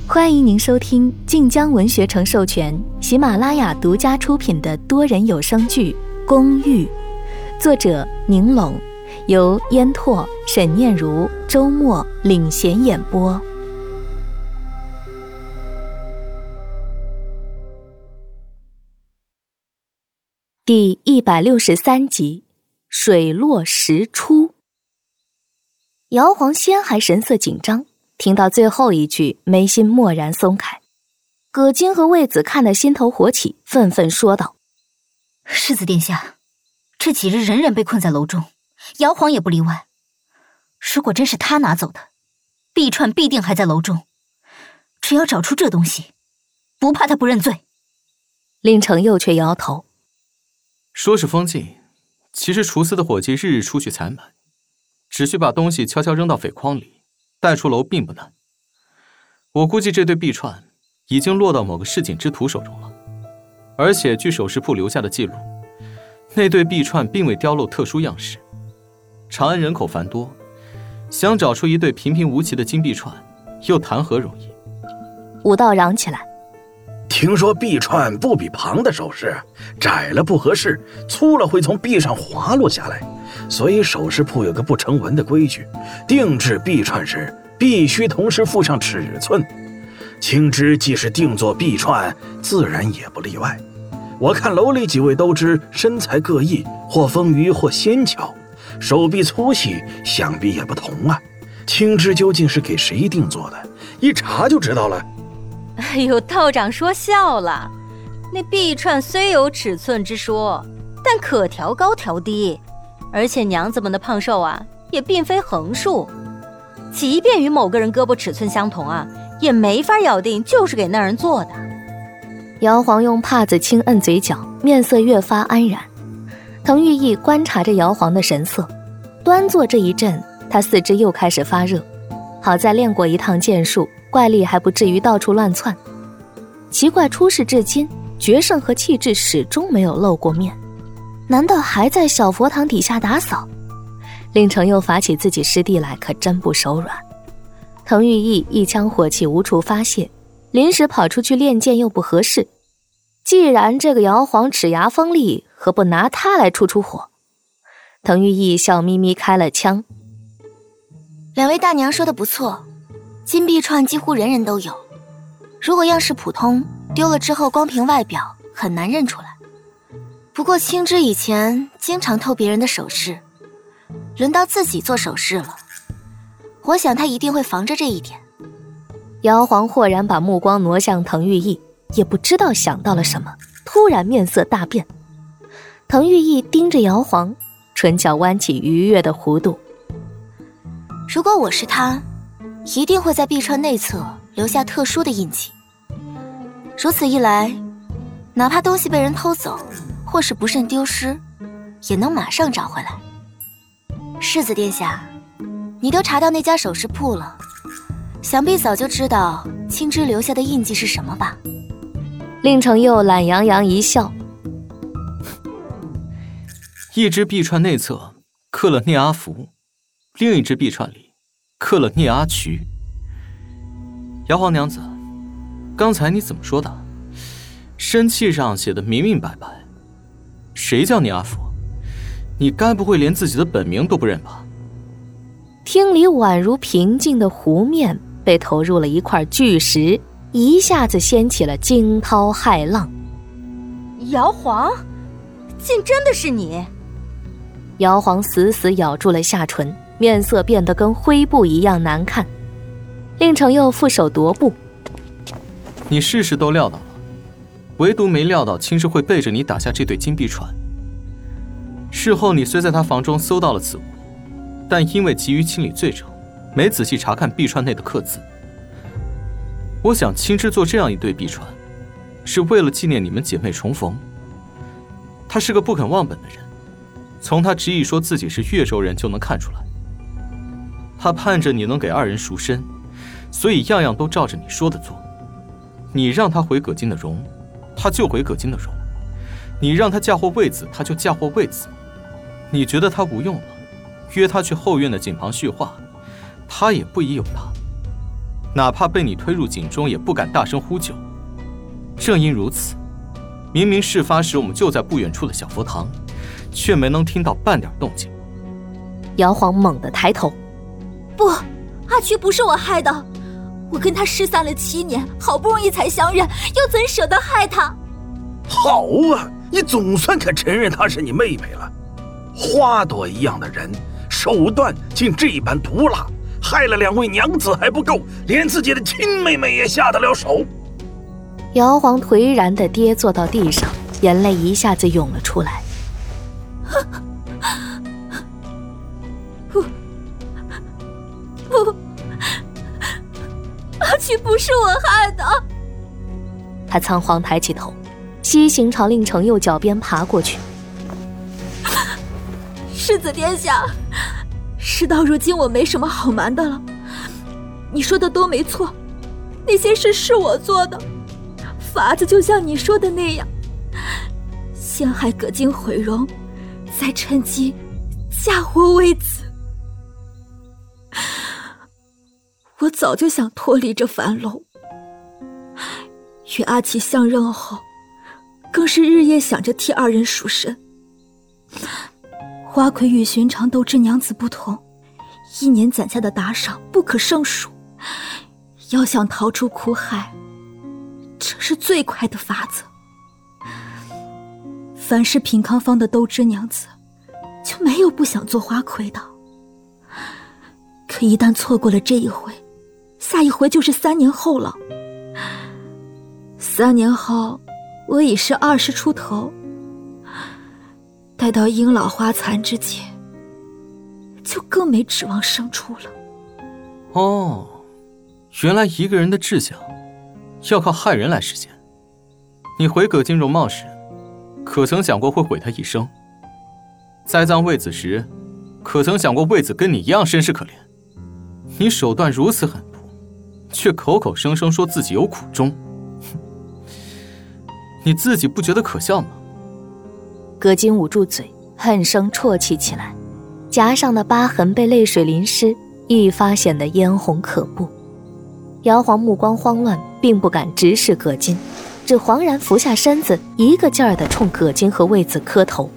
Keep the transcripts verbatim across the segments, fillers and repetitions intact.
欢迎您收听晋江文学城授权、喜马拉雅独家出品的多人有声剧《公寓》，作者宁拢，由烟拓、沈念如、周末领衔演播。第一百六十三集，水落石出。姚黄先还神色紧张，听到最后一句，眉心蓦然松开。葛金和卫子看得心头火起，愤愤说道： 世子殿下，这几日人人被困在楼中，姚黄也不例外。如果真是他拿走的，碧钏必定还在楼中，只要找出这东西，不怕他不认罪。 令程佑却摇头， 说是封禁，其实厨司的伙计日日出去采买，只需把东西悄悄扔到匪筐里，带出楼并不难。我估计这对碧钏已经落到某个市井之徒手中了，而且据首饰铺留下的记录，那对碧钏并未雕镂特殊样式。长安人口繁多，想找出一对平平无奇的金碧钏，又谈何容易？ 武道嚷起来： 听说碧钏不比旁的首饰，窄了不合适，粗了会从壁上滑落下来，所以首饰铺有个不成文的规矩，定制碧钏时必须同时附上尺寸。青枝既是定做碧钏，自然也不例外。我看楼里几位都知身材各异，或丰腴或纤巧，手臂粗细想必也不同啊。青枝究竟是给谁定做的？一查就知道了。 哎呦，道长说笑了，那碧钏虽有尺寸之说，但可调高调低，而且娘子们的胖瘦啊，也并非横竖，即便与某个人胳膊尺寸相同啊，也没法咬定就是给那人做的。 姚黄用帕子轻摁嘴角，面色越发安然。滕玉义观察着姚黄的神色，端坐这一阵，他四肢又开始发热，好在练过一趟剑术，怪力还不至于到处乱窜。奇怪出世至今，决胜和气质始终没有露过面，难道还在小佛堂底下打扫？令程又发起自己师弟来，可真不手软。滕玉义一腔火气无处发泄，临时跑出去练剑又不合适。既然这个姚黄齿牙锋利，何不拿他来出出火？滕玉义笑眯眯开了枪： 两位大娘说的不错，金碧钏几乎人人都有，如果样式普通，丢了之后光凭外表很难认出来。不过青枝以前经常偷别人的首饰，轮到自己做首饰了，我想他一定会防着这一点。 姚黄豁然把目光挪向滕玉义，也不知道想到了什么，突然面色大变。滕玉义盯着姚黄，唇角弯起愉悦的弧度。 如果我是他，一定会在碧钏内侧留下特殊的印记。如此一来，哪怕东西被人偷走，或是不慎丢失，也能马上找回来。世子殿下，你都查到那家首饰铺了，想必早就知道青枝留下的印记是什么吧？ 令程佑懒洋洋一笑： 一只碧钏内侧刻了聂阿福，另一只碧钏里刻了聂阿渠。姚皇娘子，刚才你怎么说的？身契上写的明明白白，谁叫聂阿福？你该不会连自己的本名都不认吧？ 厅里宛如平静的湖面被投入了一块巨石，一下子掀起了惊涛骇浪。 姚黄，竟真的是你！ 姚黄死死咬住了下唇，面色变得跟灰布一样难看。令程佑负手踱步： 你事事都料到了，唯独没料到青枝会背着你打下这对金碧钏。事后你虽在他房中搜到了此物，但因为急于清理罪证，没仔细查看碧钏内的刻字。我想青枝做这样一对碧钏，是为了纪念你们姐妹重逢。她是个不肯忘本的人，从她执意说自己是越州人就能看出来。她盼着你能给二人赎身，所以样样都照着你说的做。你让她回葛金的容，她就回葛金的容；你让她嫁祸卫子，她就嫁祸卫子。你觉得她无用了，约她去后院的井旁叙话，她也不疑有他。 哪怕被你推入井中，也不敢大声呼救。正因如此，明明事发时我们就在不远处的小佛堂，却没能听到半点动静。 姚晃猛地抬头， 不，阿曲不是我害的，我跟他失散了七年，好不容易才相认，又怎舍得害他？ 好啊，你总算肯承认她是你妹妹了。花朵一样的人，手段竟这般毒辣，害了两位娘子还不够，连自己的亲妹妹也下得了手。 姚晃颓然地跌坐到地上，眼泪一下子涌了出来。 不不，阿曲不是我害的。 他仓皇抬起头，西行朝令程佑脚边爬过去。 世子殿下，事到如今我没什么好瞒的了，你说的都没错，那些事是我做的，法子就像你说的那样，陷害葛金毁容，再趁机嫁祸为子。我早就想脱离这樊笼，与阿奇相认后，更是日夜想着替二人赎身。花魁与寻常斗智娘子不同，一年攒下的打赏不可胜数，要想逃出苦海，这是最快的法子。凡是品康坊的斗智娘子，就没有不想做花魁的。可一旦错过了这一回，下一回就是三年后了。三年后，我已是二十出头，待到鹰老花残之际，就更没指望胜出了。 哦，原来一个人的志向要靠害人来实现。你毁葛金容貌时，可曾想过会毁他一生？栽赃卫子时，可曾想过卫子跟你一样身世可怜？你手段如此狠毒，却口口声声说自己有苦衷，你自己不觉得可笑吗？ 葛金捂住嘴，恨声啜泣起来，颊上的疤痕被泪水淋湿，愈发显得嫣红可怖。姚晃目光慌乱，并不敢直视葛金，只惶然俯下身子，一个劲儿地冲葛金和卫子磕头。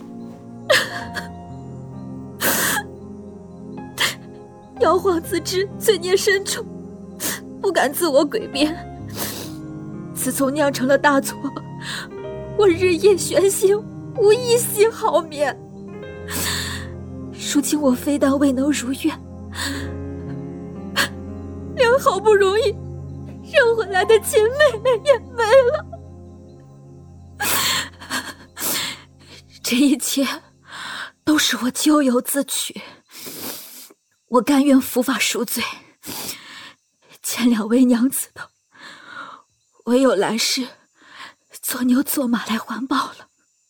姚晃自知罪孽深重，不敢自我诡辩。自从酿成了大错，我日夜悬心，无一息好眠。如今我非但未能如愿，连好不容易认回来的亲妹妹也没了。这一切都是我咎由自取，我甘愿伏法赎罪，欠两位娘子的，唯有来世做牛做马来还报了。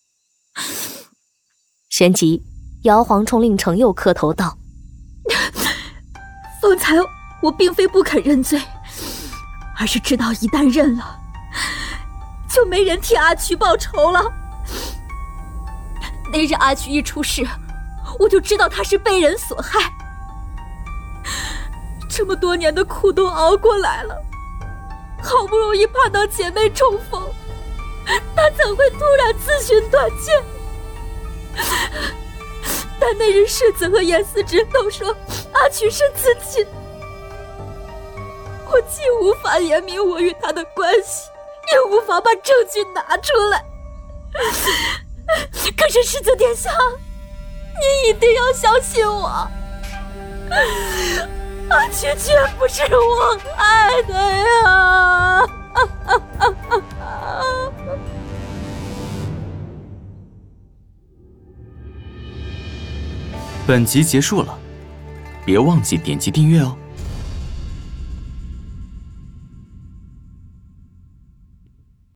旋即，姚晃冲令程佑磕头道： 方才我并非不肯认罪，而是知道一旦认了，就没人替阿曲报仇了。那日阿曲一出事，我就知道他是被人所害，这么多年的苦都熬过来了，好不容易盼到姐妹重逢，他怎会突然自寻短见？但那日世子和严思之都说阿曲是自己，我既无法言明我与他的关系，也无法把证据拿出来。可是世子殿下，你一定要相信我，阿曲绝不是我害的呀！ 本集结束了，别忘记点击订阅哦。